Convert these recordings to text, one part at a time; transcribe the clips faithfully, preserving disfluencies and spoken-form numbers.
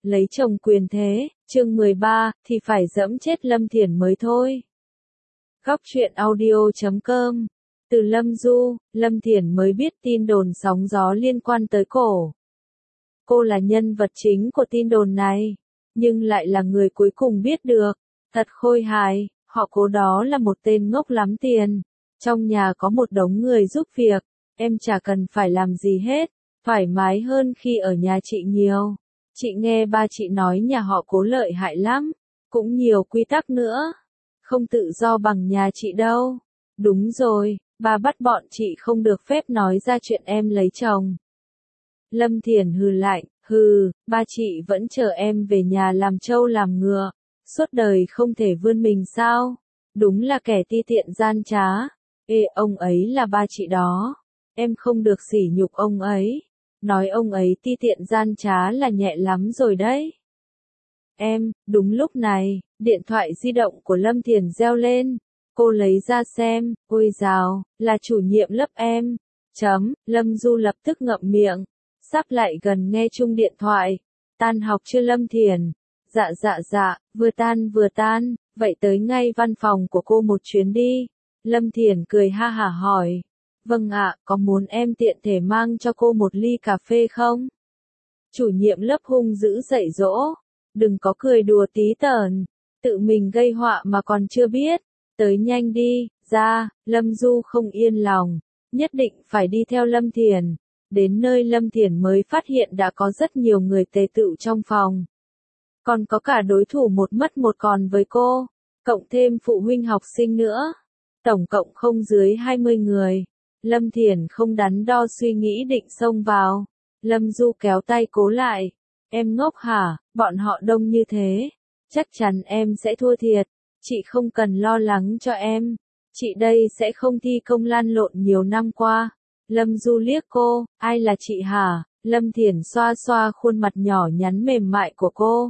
Lấy chồng quyền thế, chương mười ba, thì phải dẫm chết Lâm Thiển mới thôi. Góc truyện audio chấm com. Từ Lâm Du, Lâm Thiển mới biết tin đồn sóng gió liên quan tới cổ. Cô là nhân vật chính của tin đồn này, nhưng lại là người cuối cùng biết được. Thật khôi hài, họ Cố đó là một tên ngốc lắm tiền. Trong nhà có một đống người giúp việc, em chả cần phải làm gì hết, thoải mái hơn khi ở nhà chị nhiều. Chị nghe ba chị nói nhà họ Cố lợi hại lắm, cũng nhiều quy tắc nữa. Không tự do bằng nhà chị đâu. Đúng rồi, ba bắt bọn chị không được phép nói ra chuyện em lấy chồng. Lâm Thiển hừ lạnh, hừ, ba chị vẫn chờ em về nhà làm trâu làm ngựa, suốt đời không thể vươn mình sao? Đúng là kẻ ti tiện gian trá. Ê, ông ấy là ba chị đó. Em không được sỉ nhục ông ấy. Nói ông ấy ti tiện gian trá là nhẹ lắm rồi đấy. Em, đúng lúc này, điện thoại di động của Lâm Thiển reo lên. Cô lấy ra xem, ôi dào, là chủ nhiệm lớp em. Chấm, Lâm Du lập tức ngậm miệng, sắp lại gần nghe chung điện thoại. Tan học chưa Lâm Thiển? Dạ dạ dạ, vừa tan vừa tan, vậy tới ngay văn phòng của cô một chuyến đi. Lâm Thiển cười ha hả hỏi. Vâng ạ, có muốn em tiện thể mang cho cô một ly cà phê không? Chủ nhiệm lớp hung dữ dạy dỗ. Đừng có cười đùa tí tởn, tự mình gây họa mà còn chưa biết. Tới nhanh đi, ra, Lâm Du không yên lòng, nhất định phải đi theo Lâm Thiển. Đến nơi Lâm Thiển mới phát hiện đã có rất nhiều người tề tựu trong phòng. Còn có cả đối thủ một mất một còn với cô, cộng thêm phụ huynh học sinh nữa. Tổng cộng không dưới hai mươi người. Lâm Thiển không đắn đo suy nghĩ định xông vào. Lâm Du kéo tay Cố lại. Em ngốc hả, bọn họ đông như thế. Chắc chắn em sẽ thua thiệt. Chị không cần lo lắng cho em. Chị đây sẽ không thi công lan lộn nhiều năm qua. Lâm Du liếc cô, ai là chị hả? Lâm Thiển xoa xoa khuôn mặt nhỏ nhắn mềm mại của cô.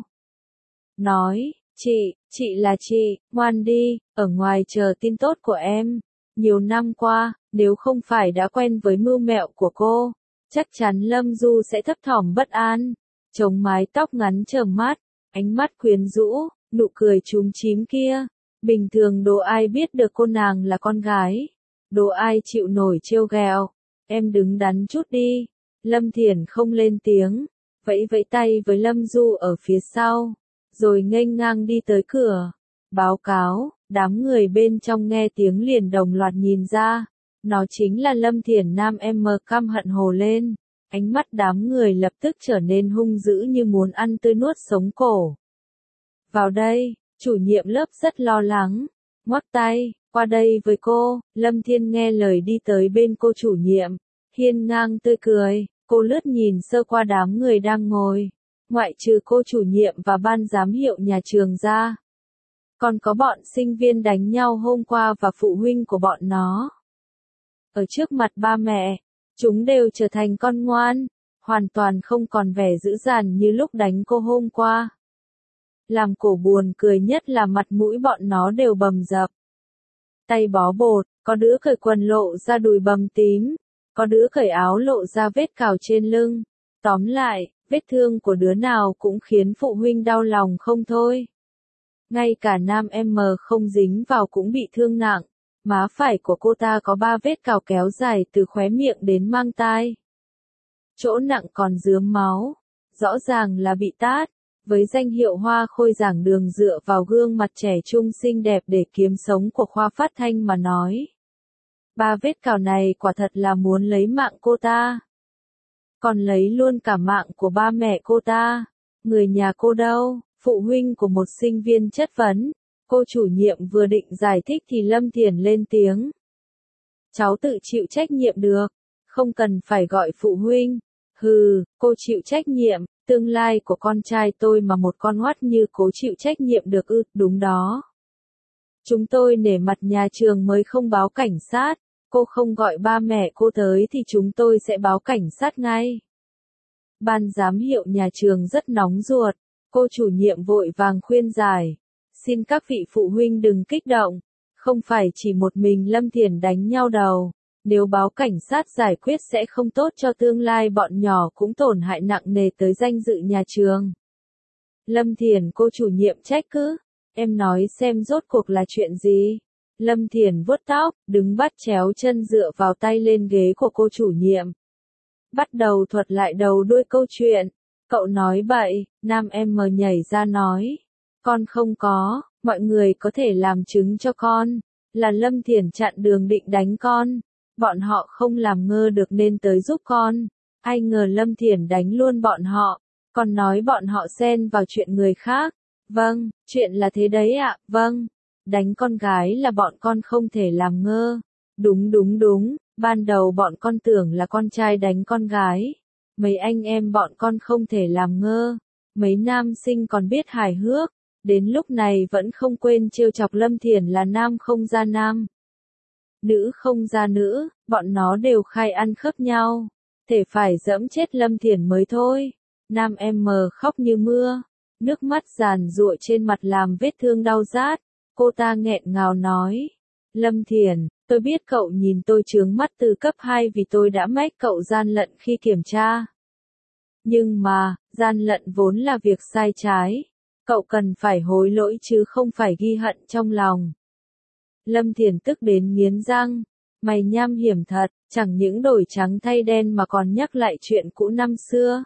Nói, chị, chị là chị, ngoan đi, ở ngoài chờ tin tốt của em. Nhiều năm qua, nếu không phải đã quen với mưu mẹo của cô, chắc chắn Lâm Du sẽ thấp thỏm bất an. Chống mái tóc ngắn trởm mát, ánh mắt quyến rũ, nụ cười chúm chím kia. Bình thường đồ ai biết được cô nàng là con gái. Đồ ai chịu nổi trêu ghẹo. Em đứng đắn chút đi. Lâm Thiển không lên tiếng, vẫy vẫy tay với Lâm Du ở phía sau, rồi nghênh ngang đi tới cửa. Báo cáo, đám người bên trong nghe tiếng liền đồng loạt nhìn ra. Nó chính là Lâm Thiển nam em căm hận hồ lên. Ánh mắt đám người lập tức trở nên hung dữ như muốn ăn tươi nuốt sống cổ. Vào đây, chủ nhiệm lớp rất lo lắng, ngoắc tay, qua đây với cô. Lâm Thiên nghe lời đi tới bên cô chủ nhiệm, hiên ngang tươi cười. Cô lướt nhìn sơ qua đám người đang ngồi, ngoại trừ cô chủ nhiệm và ban giám hiệu nhà trường ra. Còn có bọn sinh viên đánh nhau hôm qua và phụ huynh của bọn nó. Ở trước mặt ba mẹ, chúng đều trở thành con ngoan, hoàn toàn không còn vẻ dữ dằn như lúc đánh cô hôm qua. Làm cổ buồn cười nhất là mặt mũi bọn nó đều bầm dập. Tay bó bột, có đứa cởi quần lộ ra đùi bầm tím, có đứa cởi áo lộ ra vết cào trên lưng. Tóm lại, vết thương của đứa nào cũng khiến phụ huynh đau lòng không thôi. Ngay cả nam em không dính vào cũng bị thương nặng. Má phải của cô ta có ba vết cào kéo dài từ khóe miệng đến mang tai. Chỗ nặng còn rướm máu, rõ ràng là bị tát. Với danh hiệu hoa khôi giảng đường dựa vào gương mặt trẻ trung xinh đẹp để kiếm sống của khoa phát thanh mà nói. Ba vết cào này quả thật là muốn lấy mạng cô ta. Còn lấy luôn cả mạng của ba mẹ cô ta. Người nhà cô đâu? Phụ huynh của một sinh viên chất vấn. Cô chủ nhiệm vừa định giải thích thì Lâm Thiển lên tiếng. Cháu tự chịu trách nhiệm được, không cần phải gọi phụ huynh. Hừ, cô chịu trách nhiệm, tương lai của con trai tôi mà một con oát như Cố chịu trách nhiệm được ư? Đúng đó. Chúng tôi nể mặt nhà trường mới không báo cảnh sát, cô không gọi ba mẹ cô tới thì chúng tôi sẽ báo cảnh sát ngay. Ban giám hiệu nhà trường rất nóng ruột, cô chủ nhiệm vội vàng khuyên giải. Xin các vị phụ huynh đừng kích động, không phải chỉ một mình Lâm Thiển đánh nhau đầu. Nếu báo cảnh sát giải quyết sẽ không tốt cho tương lai bọn nhỏ, cũng tổn hại nặng nề tới danh dự nhà trường. Lâm Thiển cô chủ nhiệm trách cứ. Em nói xem rốt cuộc là chuyện gì? Lâm Thiển vuốt tóc, đứng bắt chéo chân dựa vào tay lên ghế của cô chủ nhiệm. Bắt đầu thuật lại đầu đuôi câu chuyện. Cậu nói bậy, nam em mờ nhảy ra nói. Con không có, mọi người có thể làm chứng cho con. Là Lâm Thiển chặn đường định đánh con. Bọn họ không làm ngơ được nên tới giúp con. Ai ngờ Lâm Thiển đánh luôn bọn họ. Còn nói bọn họ xen vào chuyện người khác. Vâng, chuyện là thế đấy ạ, vâng. Đánh con gái là bọn con không thể làm ngơ. Đúng đúng đúng, ban đầu bọn con tưởng là con trai đánh con gái. Mấy anh em bọn con không thể làm ngơ. Mấy nam sinh còn biết hài hước. Đến lúc này vẫn không quên trêu chọc Lâm Thiển là nam không ra nam. Nữ không ra nữ, bọn nó đều khai ăn khớp nhau. Thể phải dẫm chết Lâm Thiển mới thôi. Nam em mờ khóc như mưa. Nước mắt giàn giụa trên mặt làm vết thương đau rát. Cô ta nghẹn ngào nói. Lâm Thiển, tôi biết cậu nhìn tôi chướng mắt từ cấp hai vì tôi đã mách cậu gian lận khi kiểm tra. Nhưng mà, gian lận vốn là việc sai trái. Cậu cần phải hối lỗi chứ không phải ghi hận trong lòng. Lâm Thiển tức đến nghiến răng. Mày nham hiểm thật, chẳng những đổi trắng thay đen mà còn nhắc lại chuyện cũ năm xưa.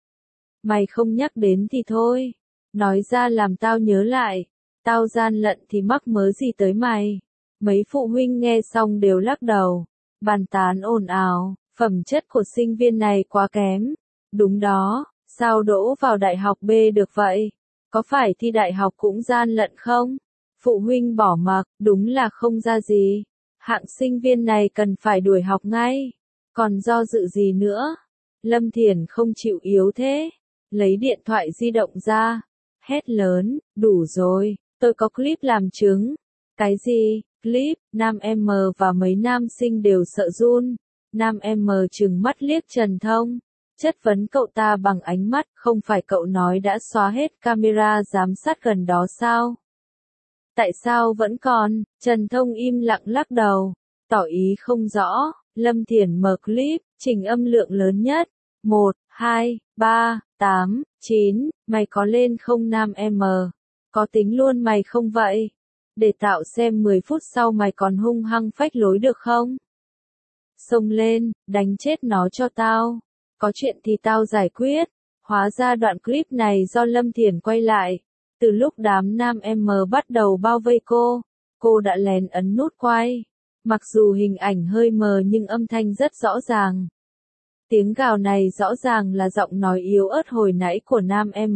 Mày không nhắc đến thì thôi. Nói ra làm tao nhớ lại. Tao gian lận thì mắc mớ gì tới mày. Mấy phụ huynh nghe xong đều lắc đầu. Bàn tán ồn ào, phẩm chất của sinh viên này quá kém. Đúng đó, sao đỗ vào đại học B được vậy? Có phải thi đại học cũng gian lận không? Phụ huynh bỏ mặc, đúng là không ra gì. Hạng sinh viên này cần phải đuổi học ngay. Còn do dự gì nữa? Lâm Thiển không chịu yếu thế. Lấy điện thoại di động ra. Hét lớn, đủ rồi, tôi có clip làm chứng. Cái gì? Clip, nam em và mấy nam sinh đều sợ run. Nam em trừng mắt liếc Trần Thông. Chất vấn cậu ta bằng ánh mắt, không phải cậu nói đã xóa hết camera giám sát gần đó sao? Tại sao vẫn còn? Trần Thông im lặng lắc đầu, tỏ ý không rõ. Lâm Thiển mở clip, chỉnh âm lượng lớn nhất. một, hai, ba, tám, chín, mày có lên không nam em? Có tính luôn mày không vậy? Để tạo xem mười phút sau mày còn hung hăng phách lối được không? Xông lên, đánh chết nó cho tao. Có chuyện thì tao giải quyết. Hóa ra đoạn clip này do Lâm Thiển quay lại. Từ lúc đám nam em bắt đầu bao vây cô, cô đã lén ấn nút quay. Mặc dù hình ảnh hơi mờ nhưng âm thanh rất rõ ràng. Tiếng gào này rõ ràng là giọng nói yếu ớt hồi nãy của nam em.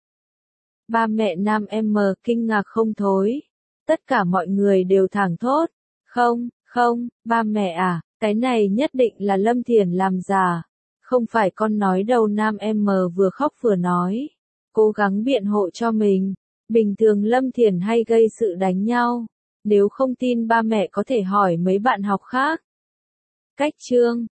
Ba mẹ nam em kinh ngạc không thôi. Tất cả mọi người đều thảng thốt. Không, không, ba mẹ à, cái này nhất định là Lâm Thiển làm giả. Không phải con nói đâu nam em vừa khóc vừa nói. Cố gắng biện hộ cho mình. Bình thường Lâm Thiển hay gây sự đánh nhau. Nếu không tin ba mẹ có thể hỏi mấy bạn học khác. Cách chương